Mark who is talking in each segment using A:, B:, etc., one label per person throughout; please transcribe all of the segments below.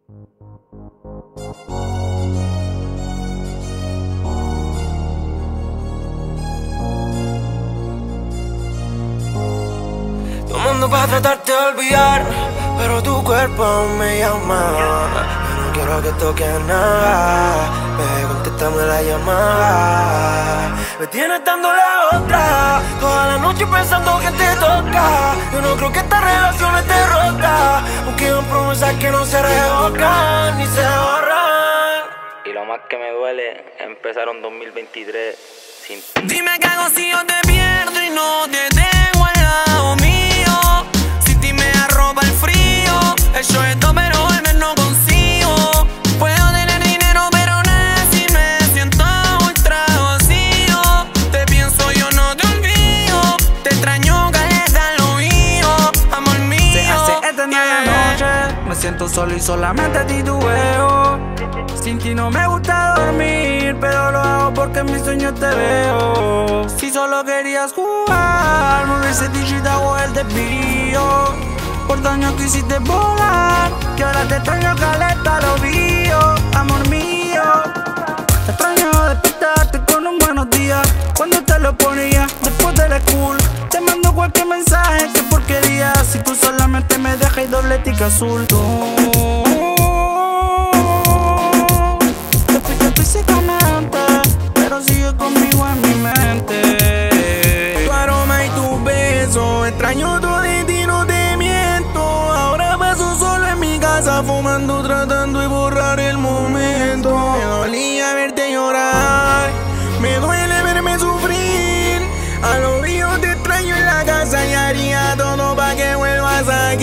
A: Tomando para tratarte de olvidar, pero tu cuerpo aún me llama. Yo no quiero que toques nada, bebé, contéstame la llamada. Me tienes dándole a otra, toda la noche pensando que te toca. Yo no creo que esta relación esté rota, aunque son promesas que no se revocan ni se borran.
B: Y lo más que me duele es empezar un 2023 sin ti.
A: Dime qué hago si yo te pierdo y no te tengo al lado mío. Sin ti me arropa el frío, el show es todo pero volver no consigo. Puedo tener dinero pero aún así me siento ultra vacío. Te pienso yo no te olvido, te extraño caleta al oído, amor mío.
C: Se hace eterna la noche, me siento solo y solamente titubeo. Sin ti no me gusta dormir, pero lo hago porque en mis sueños te veo. Si solo querías jugar, me hubiese dicho y te hago el desvío. Por daño que hiciste volar, que ahora te extraño caleta lo vio, amor mío. Te extraño despertarte con un buenos días, cuando te lo ponía después de la school. Te mando cualquier mensaje, qué porquería, si tú solamente me dejas y doble tica azul. Físicamente, pero sigue conmigo en mi mente.
A: Tu aroma y tu beso, extraño todo de ti, no te miento. Ahora paso solo en mi casa fumando, tratando de borrar el momento. Me dolía verte llorar, me duele verme sufrir. Al oído te extraño en la casa y haría todo pa' que vuelvas aquí.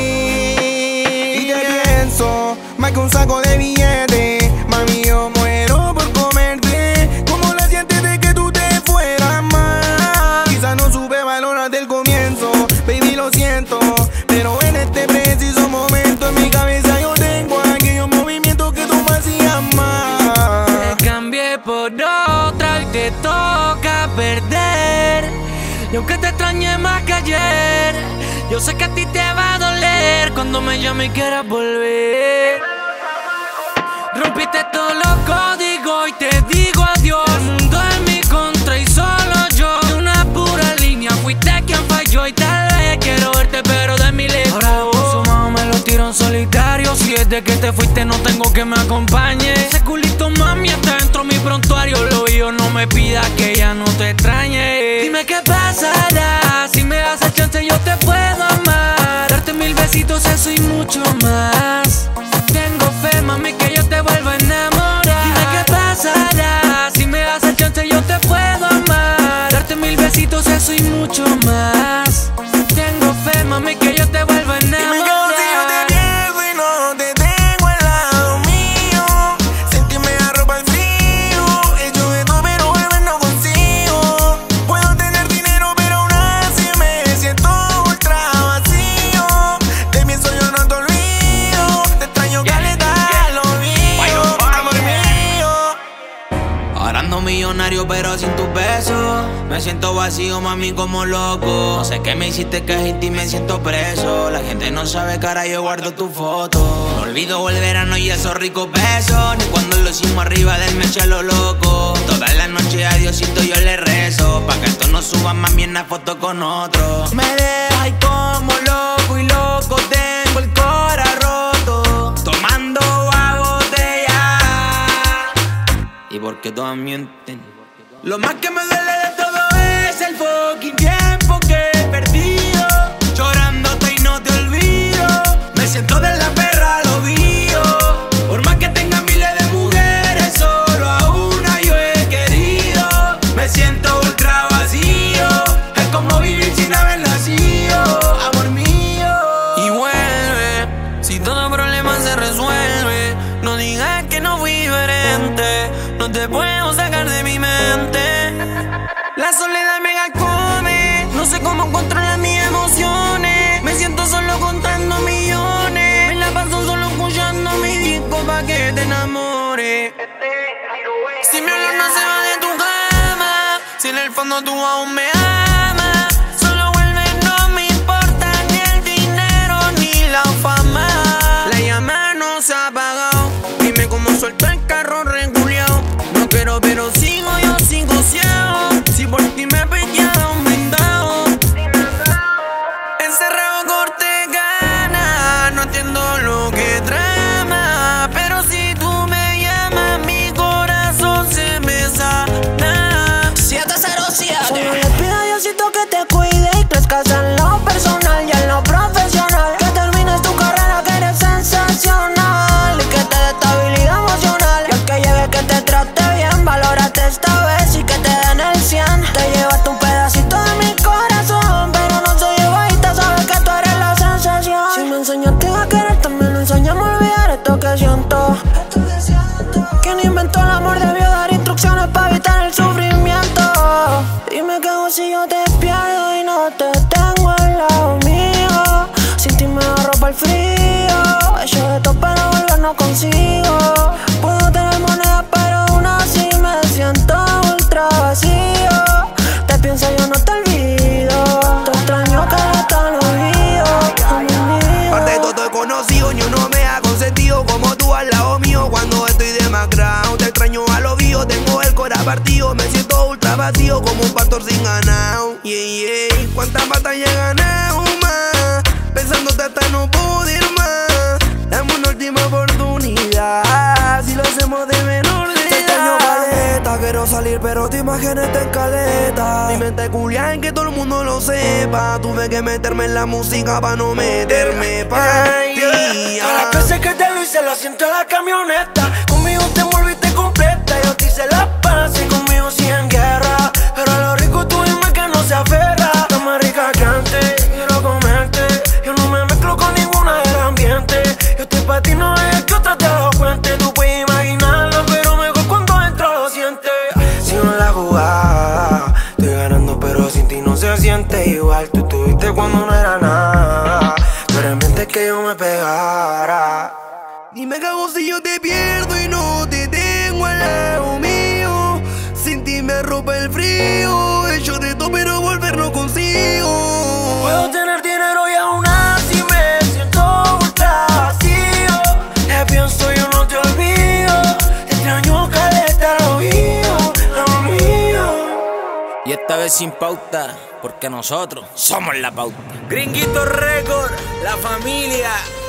A: Y te pienso, más que un saco de billetes, mami, yo muero por comerte. Como la sientes de que tú te fueras más. Quizás no supe valorar del comienzo, baby, lo siento, pero en este preciso momento en mi cabeza yo tengo aquellos movimientos que tú me hacías más.
C: Te cambié por otra y te toca perder. Y aunque te extrañé más que ayer, yo sé que a ti te va a doler cuando me llames y quieras volver. Rompiste todos los códigos y te digo adiós. El mundo en mi contra y solo yo. De una pura línea fuiste quien falló y tal vez quiero verte pero de mi lejos. Ahora consumado me lo tiro en solitario. Si es de que te fuiste no tengo que me acompañe. Ese culito mami está dentro de mi prontuario. Lo yo no me pidas que ya no te extrañe. Dime qué pasará, si me das el chance yo te puedo amar. Darte 1000 besitos, eso y mucho más. Tengo fe, mami, que yo te vuelvo a enamorar. Dime qué pasará, si me das el chance yo te puedo amar. Darte 1000 besitos, eso y mucho más. Tengo fe, mami, que yo te vuelvo a enamorar.
A: Dime que si yo te pierdo y no te tengo al lado mío. Sin ti me arropa el frío, hecho de todo pero volver no consigo. Puedo tener dinero pero aún así me siento ultra vacío. Te pienso yo no te olvido, te extraño caleta lo mío, amor mío.
D: Ahora ando millonario pero sin tus besos. Me siento vacío, mami, como loco. No sé qué me hiciste que sin ti me siento preso. La gente no sabe que ahora yo guardo tu foto. No olvido el verano y esos ricos besos, ni cuando lo hicimos arriba del mecho a lo loco. Todas las noches a Diosito yo le rezo, pa' que esto no suba mami en la foto con otro. Me deja y como loco y loco tengo el cora roto. Tomando a botella. Y porque todas mienten. Lo más que me duele de todo es el fucking tiempo que he perdido. Llorándote y no te olvido. Me siento de la perra, lo vivo. Por más que tenga miles de mujeres, solo a una yo he querido. Me siento ultra vacío. Es como vivir sin haber nacido, amor mío.
A: Y vuelve, si todo problema se resuelve. No digas que no fui diferente, no te puedo sacar de mi mente. La soledad me carcome, no sé cómo controlar mis emociones. Me siento solo contando millones, me la paso solo escuchando mi disco pa' que te enamores. Si mi olor no se va de tu cama, si en el fondo tú aún me amas, solo vuelve, no me importa ni el dinero ni la fama. La llama no se apaga. Coño, no me ha consentido como tú al lado mío cuando estoy demacrado. Te extraño a lo guío, tengo el cora partido. Me siento ultra vacío como un pastor sin ganado. Cuántas batallas he ganado más, pensándote hasta no poder más. Dame una última oportunidad, si lo hacemos de menor de edad. Te extraño caleta, quiero salir pero tu imagen está en caleta. Mi mente culia en que todo el mundo lo sepa. Tuve que meterme en la música pa' no meterme pa' ti.
C: Todas las veces que te lo hice lo siento en la camioneta. Conmigo te envolviste completa, yo te hice la paz y conmigo sí en guerra. Pero a lo rico tú dime que no se aferra. Está más rica que antes, quiero comerte. Yo no me mezclo con ninguna del ambiente. Yo estoy pa' ti, no es que otra te lo cuente. Tú puedes imaginarlo, pero mejor cuando entro lo sientes. Si no la jugada, estoy ganando pero sin ti no se siente igual. Tú tuviste cuando no era nada, pero en mente que yo me pegara.
A: Dime qué hago si yo te pierdo y no te tengo al lado mío. Sin ti me rompe el frío, hecho de todo pero volver no consigo.
C: Puedo tener dinero y aún así me siento ultra vacío. Te pienso, yo no te olvido. Te extraño caleta, lo mío.
D: Y esta vez sin pauta, porque nosotros somos la pauta.
C: Gringuito Record, la familia.